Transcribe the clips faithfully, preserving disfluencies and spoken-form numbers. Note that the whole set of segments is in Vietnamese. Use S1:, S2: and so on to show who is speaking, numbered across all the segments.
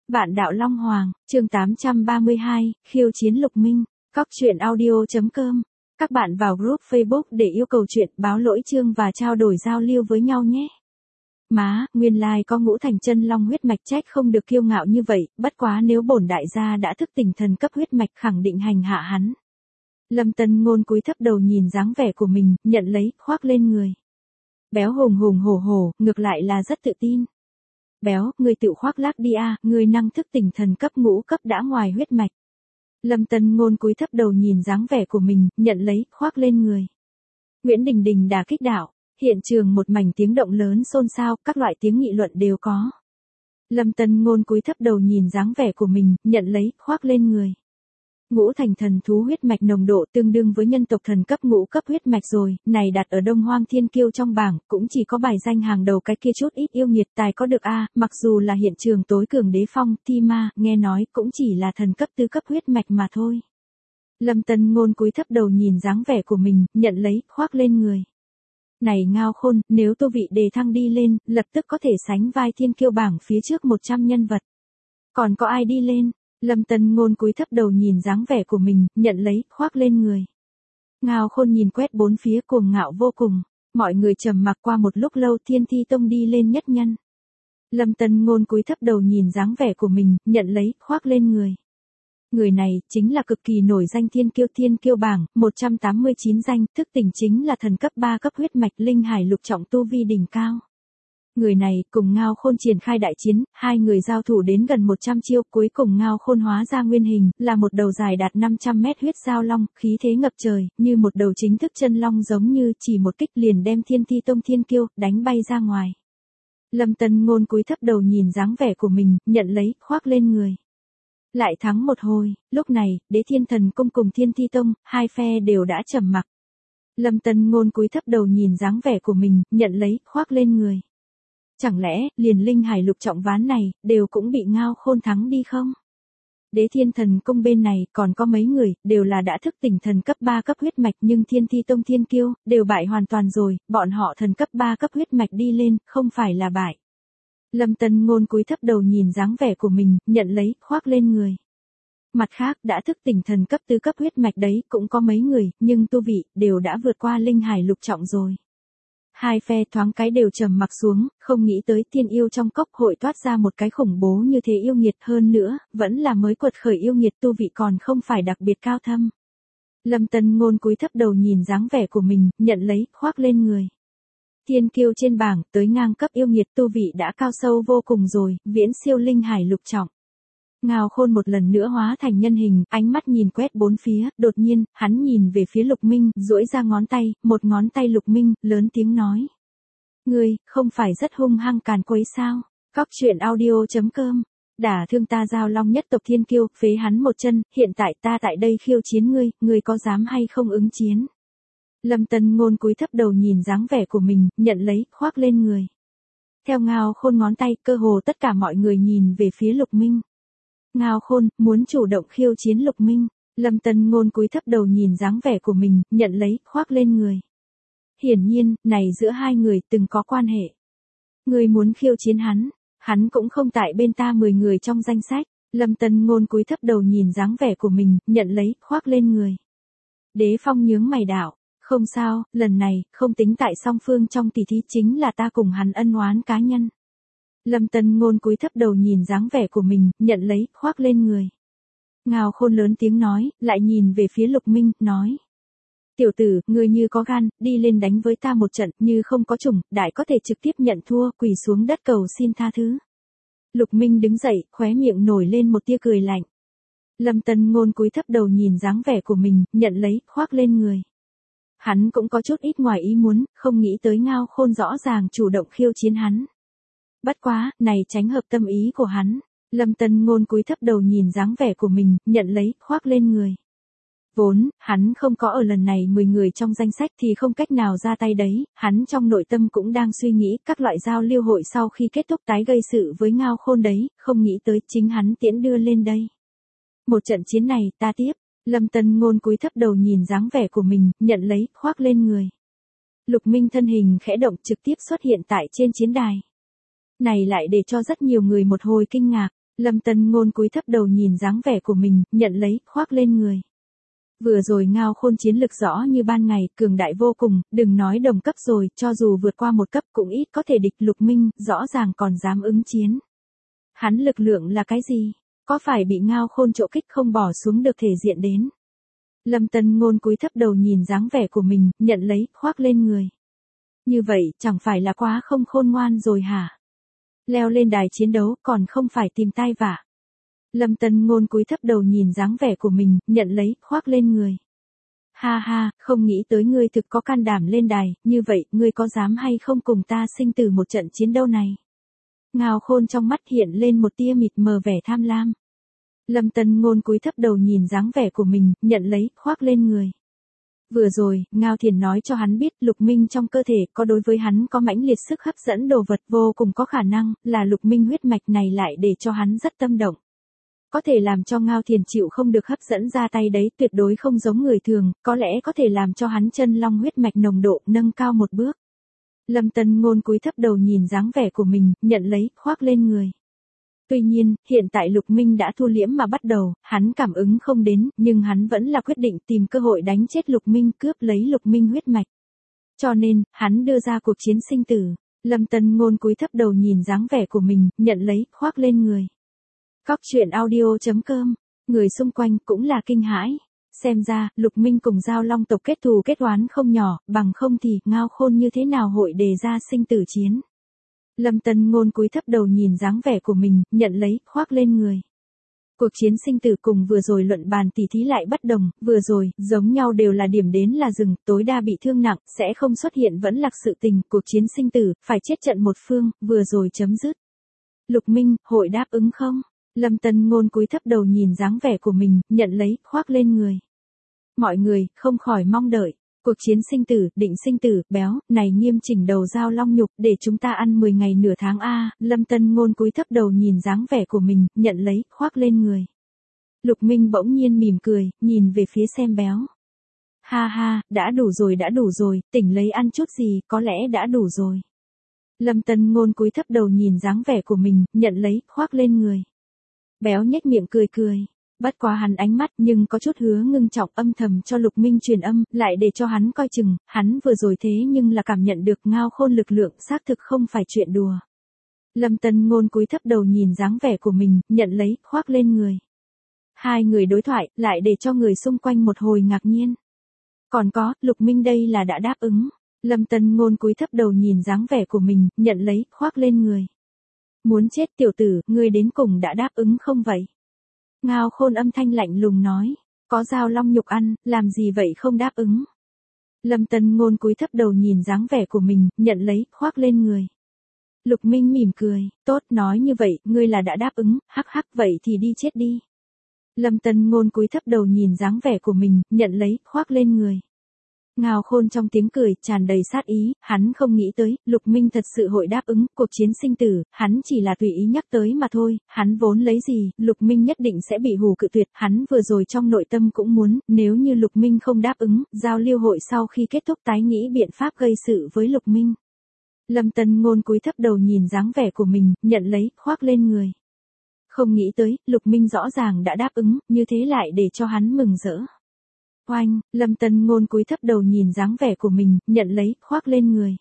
S1: Vạn đạo Long Hoàng, chương tám trăm ba mươi hai, khiêu chiến Lục Minh, cóc truyện audio chấm com. Các bạn vào group Facebook để yêu cầu chuyện, báo lỗi chương và trao đổi giao lưu với nhau nhé. Má, nguyên lai có ngũ thành chân long huyết mạch, trách không được kiêu ngạo như vậy, bất quá nếu bổn đại gia đã thức tỉnh thần cấp huyết mạch khẳng định hành hạ hắn. Lâm Tân Ngôn cúi thấp đầu nhìn dáng vẻ của mình, nhận lấy, khoác lên người. Béo hùng hùng hổ hổ, ngược lại là rất tự tin. Béo, người tự khoác lác đi a, à, người năng thức tỉnh thần cấp ngũ cấp đã ngoài huyết mạch. Lâm Tân Ngôn cúi thấp đầu nhìn dáng vẻ của mình, nhận lấy, khoác lên người. Nguyễn Đình Đình đả kích đạo, hiện trường một mảnh tiếng động lớn xôn xao, các loại tiếng nghị luận đều có. Lâm Tân Ngôn cúi thấp đầu nhìn dáng vẻ của mình, nhận lấy, khoác lên người. Ngũ thành thần thú huyết mạch nồng độ tương đương với nhân tộc thần cấp ngũ cấp huyết mạch rồi, này đặt ở Đông Hoang Thiên Kiêu trong bảng, cũng chỉ có bài danh hàng đầu cái kia chút ít yêu nghiệt tài có được a, mặc dù là hiện trường tối cường đế phong, thi ma, nghe nói cũng chỉ là thần cấp tứ cấp huyết mạch mà thôi. Lâm Tân Ngôn cúi thấp đầu nhìn dáng vẻ của mình, nhận lấy, khoác lên người. Này Ngao Khôn, nếu tu vị đề thăng đi lên, lập tức có thể sánh vai Thiên Kiêu bảng phía trước một trăm nhân vật. Còn có ai đi lên? Lâm Tân Ngôn cúi thấp đầu nhìn dáng vẻ của mình, nhận lấy, khoác lên người. Ngao Khôn nhìn quét bốn phía cuồng ngạo vô cùng, mọi người trầm mặc qua một lúc lâu, Thiên Thi Tông đi lên nhất nhân. Lâm Tân Ngôn cúi thấp đầu nhìn dáng vẻ của mình, nhận lấy, khoác lên người. Người này, chính là cực kỳ nổi danh Thiên Kiêu Thiên Kiêu bảng, một trăm tám mươi chín danh, thức tỉnh chính là thần cấp ba cấp huyết mạch linh hải lục trọng tu vi đỉnh cao. Người này, cùng Ngao Khôn triển khai đại chiến, hai người giao thủ đến gần một trăm chiêu, cuối cùng Ngao Khôn hóa ra nguyên hình, là một đầu dài đạt năm trăm mét huyết giao long, khí thế ngập trời, như một đầu chính thức chân long giống như chỉ một kích liền đem Thiên Thi Tông Thiên Kiêu, đánh bay ra ngoài. Lâm Tân Ngôn cúi thấp đầu nhìn dáng vẻ của mình, nhận lấy, khoác lên người. Lại thắng một hồi, lúc này, Đế Thiên Thần Cung cùng Thiên Thi Tông, hai phe đều đã trầm mặc. Lâm Tân Ngôn cúi thấp đầu nhìn dáng vẻ của mình, nhận lấy, khoác lên người. Chẳng lẽ, liền linh hải lục trọng ván này, đều cũng bị Ngao Khôn thắng đi không? Đế Thiên Thần Cung bên này, còn có mấy người, đều là đã thức tỉnh thần cấp ba cấp huyết mạch nhưng Thiên Thi Tông Thiên Kiêu, đều bại hoàn toàn rồi, bọn họ thần cấp ba cấp huyết mạch đi lên, không phải là bại. Lâm Tân Ngôn cúi thấp đầu nhìn dáng vẻ của mình, nhận lấy, khoác lên người. Mặt khác, đã thức tỉnh thần cấp tứ cấp huyết mạch đấy, cũng có mấy người, nhưng tu vị, đều đã vượt qua linh hải lục trọng rồi. Hai phe thoáng cái đều trầm mặc xuống, không nghĩ tới tiên yêu trong cốc hội toát ra một cái khủng bố như thế yêu nghiệt, hơn nữa, vẫn là mới quật khởi yêu nghiệt, tu vị còn không phải đặc biệt cao thâm. Lâm Tân Ngôn cúi thấp đầu nhìn dáng vẻ của mình, nhận lấy, khoác lên người. Thiên Kiêu trên bảng, tới ngang cấp yêu nghiệt, tu vị đã cao sâu vô cùng rồi, viễn siêu linh hải lục trọng. Ngao Khôn một lần nữa hóa thành nhân hình, ánh mắt nhìn quét bốn phía, đột nhiên, hắn nhìn về phía Lục Minh, duỗi ra ngón tay, một ngón tay Lục Minh, lớn tiếng nói. Ngươi, không phải rất hung hăng càn quấy sao? Cóc truyện audio chấm com. Đả thương ta Giao Long nhất tộc Thiên Kiêu, phế hắn một chân, hiện tại ta tại đây khiêu chiến ngươi, ngươi có dám hay không ứng chiến? Lâm Tân Ngôn cúi thấp đầu nhìn dáng vẻ của mình, nhận lấy, khoác lên người. Theo Ngao Khôn ngón tay, cơ hồ tất cả mọi người nhìn về phía Lục Minh. Ngao Khôn, muốn chủ động khiêu chiến Lục Minh. Lâm Tân Ngôn cúi thấp đầu nhìn dáng vẻ của mình, nhận lấy, khoác lên người. Hiển nhiên, này giữa hai người từng có quan hệ. Người muốn khiêu chiến hắn, hắn cũng không tại bên ta mười người trong danh sách. Lâm Tân Ngôn cúi thấp đầu nhìn dáng vẻ của mình, nhận lấy, khoác lên người. Đế Phong nhướng mày đạo, không sao, lần này, không tính tại song phương trong tỷ thí, chính là ta cùng hắn ân oán cá nhân. Lâm Tân Ngôn cúi thấp đầu nhìn dáng vẻ của mình, nhận lấy, khoác lên người. Ngao Khôn lớn tiếng nói, lại nhìn về phía Lục Minh, nói. Tiểu tử, ngươi như có gan, đi lên đánh với ta một trận, như không có chủng, đại có thể trực tiếp nhận thua, quỳ xuống đất cầu xin tha thứ. Lục Minh đứng dậy, khóe miệng nổi lên một tia cười lạnh. Lâm Tân Ngôn cúi thấp đầu nhìn dáng vẻ của mình, nhận lấy, khoác lên người. Hắn cũng có chút ít ngoài ý muốn, không nghĩ tới Ngao Khôn rõ ràng chủ động khiêu chiến hắn. Bất quá, này tránh hợp tâm ý của hắn. Lâm Tân Ngôn cúi thấp đầu nhìn dáng vẻ của mình, nhận lấy, khoác lên người. Vốn, hắn không có ở lần này mười người trong danh sách thì không cách nào ra tay đấy, hắn trong nội tâm cũng đang suy nghĩ các loại giao lưu hội sau khi kết thúc tái gây sự với Ngao Khôn đấy, không nghĩ tới chính hắn tiễn đưa lên đây. Một trận chiến này, ta tiếp. Lâm Tân Ngôn cúi thấp đầu nhìn dáng vẻ của mình, nhận lấy, khoác lên người. Lục Minh thân hình khẽ động trực tiếp xuất hiện tại trên chiến đài. Này lại để cho rất nhiều người một hồi kinh ngạc. Lâm Tân Ngôn cúi thấp đầu nhìn dáng vẻ của mình, nhận lấy, khoác lên người. Vừa rồi Ngao Khôn chiến lực rõ như ban ngày, cường đại vô cùng, đừng nói đồng cấp rồi, cho dù vượt qua một cấp cũng ít có thể địch Lục Minh, rõ ràng còn dám ứng chiến. Hắn lực lượng là cái gì? Có phải bị Ngao Khôn trộ kích không bỏ xuống được thể diện đến? Lâm Tân Ngôn cúi thấp đầu nhìn dáng vẻ của mình, nhận lấy, khoác lên người. Như vậy, chẳng phải là quá không khôn ngoan rồi hả? Leo lên đài chiến đấu, còn không phải tìm tai vạ. Lâm Tân Ngôn cúi thấp đầu nhìn dáng vẻ của mình, nhận lấy, khoác lên người. Ha ha, không nghĩ tới ngươi thực có can đảm lên đài, như vậy, ngươi có dám hay không cùng ta sinh tử một trận chiến đấu này? Ngao Khôn trong mắt hiện lên một tia mịt mờ vẻ tham lam. Lâm Tân Ngôn cúi thấp đầu nhìn dáng vẻ của mình, nhận lấy, khoác lên người. Vừa rồi, Ngao Thiền nói cho hắn biết Lục Minh trong cơ thể có đối với hắn có mãnh liệt sức hấp dẫn đồ vật vô cùng có khả năng, là Lục Minh huyết mạch này lại để cho hắn rất tâm động. Có thể làm cho Ngao Thiền chịu không được hấp dẫn ra tay đấy tuyệt đối không giống người thường, có lẽ có thể làm cho hắn chân long huyết mạch nồng độ nâng cao một bước. Lâm Tân Ngôn cúi thấp đầu nhìn dáng vẻ của mình, nhận lấy, khoác lên người. Tuy nhiên, hiện tại Lục Minh đã thu liễm mà bắt đầu, hắn cảm ứng không đến, nhưng hắn vẫn là quyết định tìm cơ hội đánh chết Lục Minh, cướp lấy Lục Minh huyết mạch. Cho nên, hắn đưa ra cuộc chiến sinh tử. Lâm Tân Ngôn cúi thấp đầu nhìn dáng vẻ của mình, nhận lấy, khoác lên người. Cóc truyện audio chấm com, người xung quanh cũng là kinh hãi. Xem ra, Lục Minh cùng Giao Long tộc kết thù kết oán không nhỏ, bằng không thì, Ngao Khôn như thế nào hội đề ra sinh tử chiến. Lâm Tân Ngôn cúi thấp đầu nhìn dáng vẻ của mình, nhận lấy, khoác lên người. Cuộc chiến sinh tử cùng vừa rồi luận bàn tỉ thí lại bất đồng, vừa rồi, giống nhau đều là điểm đến là dừng, tối đa bị thương nặng, sẽ không xuất hiện vẫn lạc sự tình, cuộc chiến sinh tử, phải chết trận một phương, vừa rồi chấm dứt. Lục Minh, hội đáp ứng không? Lâm Tân Ngôn cúi thấp đầu nhìn dáng vẻ của mình, nhận lấy, khoác lên người. Mọi người, không khỏi mong đợi. Cuộc chiến sinh tử, định sinh tử, béo, này nghiêm chỉnh đầu Giao Long nhục, để chúng ta ăn mười ngày nửa tháng a. Lâm Tân Ngôn cúi thấp đầu nhìn dáng vẻ của mình, nhận lấy, khoác lên người. Lục Minh bỗng nhiên mỉm cười, nhìn về phía xem béo. Ha ha, đã đủ rồi đã đủ rồi, tỉnh lấy ăn chút gì, có lẽ đã đủ rồi. Lâm Tân Ngôn cúi thấp đầu nhìn dáng vẻ của mình, nhận lấy, khoác lên người. Béo nhếch miệng cười cười. Bất quá hắn ánh mắt nhưng có chút hứa ngưng trọng âm thầm cho Lục Minh truyền âm, lại để cho hắn coi chừng, hắn vừa rồi thế nhưng là cảm nhận được Ngao Khôn lực lượng xác thực không phải chuyện đùa. Lâm Tân Ngôn cúi thấp đầu nhìn dáng vẻ của mình, nhận lấy, khoác lên người. Hai người đối thoại, lại để cho người xung quanh một hồi ngạc nhiên. Còn có, Lục Minh đây là đã đáp ứng. Lâm Tân Ngôn cúi thấp đầu nhìn dáng vẻ của mình, nhận lấy, khoác lên người. Muốn chết tiểu tử, ngươi đến cùng đã đáp ứng không vậy? Ngao Khôn âm thanh lạnh lùng nói, có Giao Long nhục ăn, làm gì vậy không đáp ứng. Lâm Tân Ngôn cúi thấp đầu nhìn dáng vẻ của mình, nhận lấy, khoác lên người. Lục Minh mỉm cười, tốt nói như vậy, ngươi là đã đáp ứng, hắc hắc vậy thì đi chết đi. Lâm Tân Ngôn cúi thấp đầu nhìn dáng vẻ của mình, nhận lấy, khoác lên người. Ngao Khôn trong tiếng cười, tràn đầy sát ý, hắn không nghĩ tới, Lục Minh thật sự hội đáp ứng, cuộc chiến sinh tử, hắn chỉ là tùy ý nhắc tới mà thôi, hắn vốn lấy gì, Lục Minh nhất định sẽ bị hù cự tuyệt, hắn vừa rồi trong nội tâm cũng muốn, nếu như Lục Minh không đáp ứng, giao lưu hội sau khi kết thúc tái nghĩ biện pháp gây sự với Lục Minh. Lâm Tân Ngôn cúi thấp đầu nhìn dáng vẻ của mình, nhận lấy, khoác lên người. Không nghĩ tới, Lục Minh rõ ràng đã đáp ứng, như thế lại để cho hắn mừng rỡ. Oanh, Lâm Tân Ngôn cúi thấp đầu nhìn dáng vẻ của mình, nhận lấy, khoác lên người.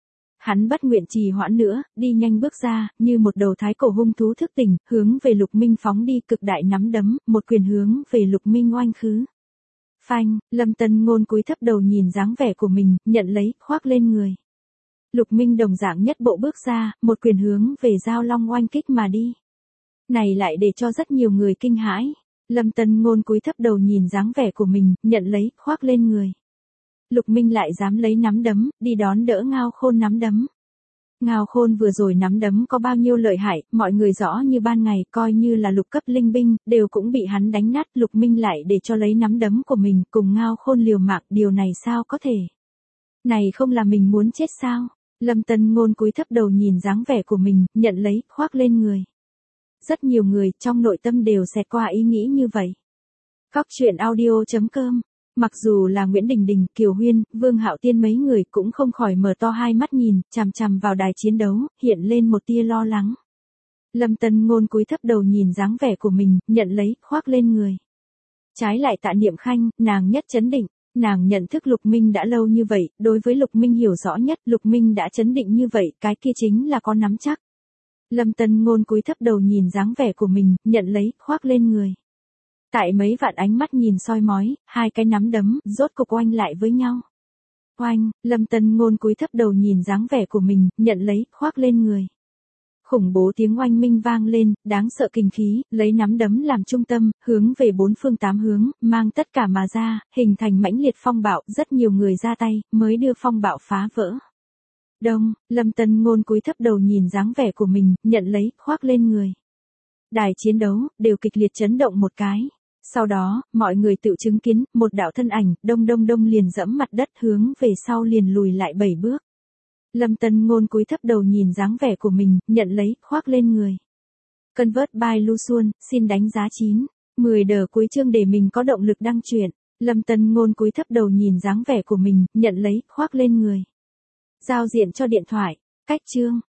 S1: Hắn bất nguyện trì hoãn nữa, đi nhanh bước ra, như một đầu thái cổ hung thú thức tỉnh, hướng về Lục Minh phóng đi, cực đại nắm đấm, một quyền hướng về Lục Minh oanh khứ. Phanh, Lâm Tân Ngôn cúi thấp đầu nhìn dáng vẻ của mình, nhận lấy, khoác lên người. Lục Minh đồng dạng nhất bộ bước ra, một quyền hướng về Giao Long oanh kích mà đi. Này lại để cho rất nhiều người kinh hãi. Lâm Tân Ngôn cúi thấp đầu nhìn dáng vẻ của mình, nhận lấy, khoác lên người. Lục Minh lại dám lấy nắm đấm, đi đón đỡ Ngao Khôn nắm đấm. Ngao Khôn vừa rồi nắm đấm có bao nhiêu lợi hại, mọi người rõ như ban ngày, coi như là lục cấp linh binh, đều cũng bị hắn đánh nát. Lục Minh lại để cho lấy nắm đấm của mình, cùng Ngao Khôn liều mạng, điều này sao có thể? Này không là mình muốn chết sao? Lâm Tân Ngôn cúi thấp đầu nhìn dáng vẻ của mình, nhận lấy, khoác lên người. Rất nhiều người trong nội tâm đều xẹt qua ý nghĩ như vậy. Cóc truyện audio chấm com. Mặc dù là Nguyễn Đình Đình, Kiều Huyên, Vương Hạo Tiên mấy người cũng không khỏi mở to hai mắt nhìn, chằm chằm vào đài chiến đấu, hiện lên một tia lo lắng. Lâm Tân Ngôn cúi thấp đầu nhìn dáng vẻ của mình, nhận lấy, khoác lên người. Trái lại Tạ Niệm Khanh, nàng nhất chấn định, nàng nhận thức Lục Minh đã lâu như vậy, đối với Lục Minh hiểu rõ nhất, Lục Minh đã chấn định như vậy, cái kia chính là có nắm chắc. Lâm Tân Ngôn cúi thấp đầu nhìn dáng vẻ của mình, nhận lấy, khoác lên người. Tại mấy vạn ánh mắt nhìn soi mói, hai cái nắm đấm, rốt cục oanh lại với nhau. Oanh, Lâm Tân Ngôn cúi thấp đầu nhìn dáng vẻ của mình, nhận lấy, khoác lên người. Khủng bố tiếng oanh minh vang lên, đáng sợ kinh khí, lấy nắm đấm làm trung tâm, hướng về bốn phương tám hướng, mang tất cả mà ra, hình thành mãnh liệt phong bạo, rất nhiều người ra tay, mới đưa phong bạo phá vỡ. Đông, Lâm Tân Ngôn cúi thấp đầu nhìn dáng vẻ của mình, nhận lấy, khoác lên người. Đài chiến đấu, đều kịch liệt chấn động một cái. Sau đó, mọi người tự chứng kiến, một đạo thân ảnh, đông đông đông liền dẫm mặt đất hướng về sau liền lùi lại bảy bước. Lâm Tân Ngôn cúi thấp đầu nhìn dáng vẻ của mình, nhận lấy, khoác lên người. Convert by Lu Xuân, xin đánh giá chín. mười đờ cuối chương để mình có động lực đăng truyện. Lâm Tân Ngôn cúi thấp đầu nhìn dáng vẻ của mình, nhận lấy, khoác lên người. Giao diện cho điện thoại. Cách chương.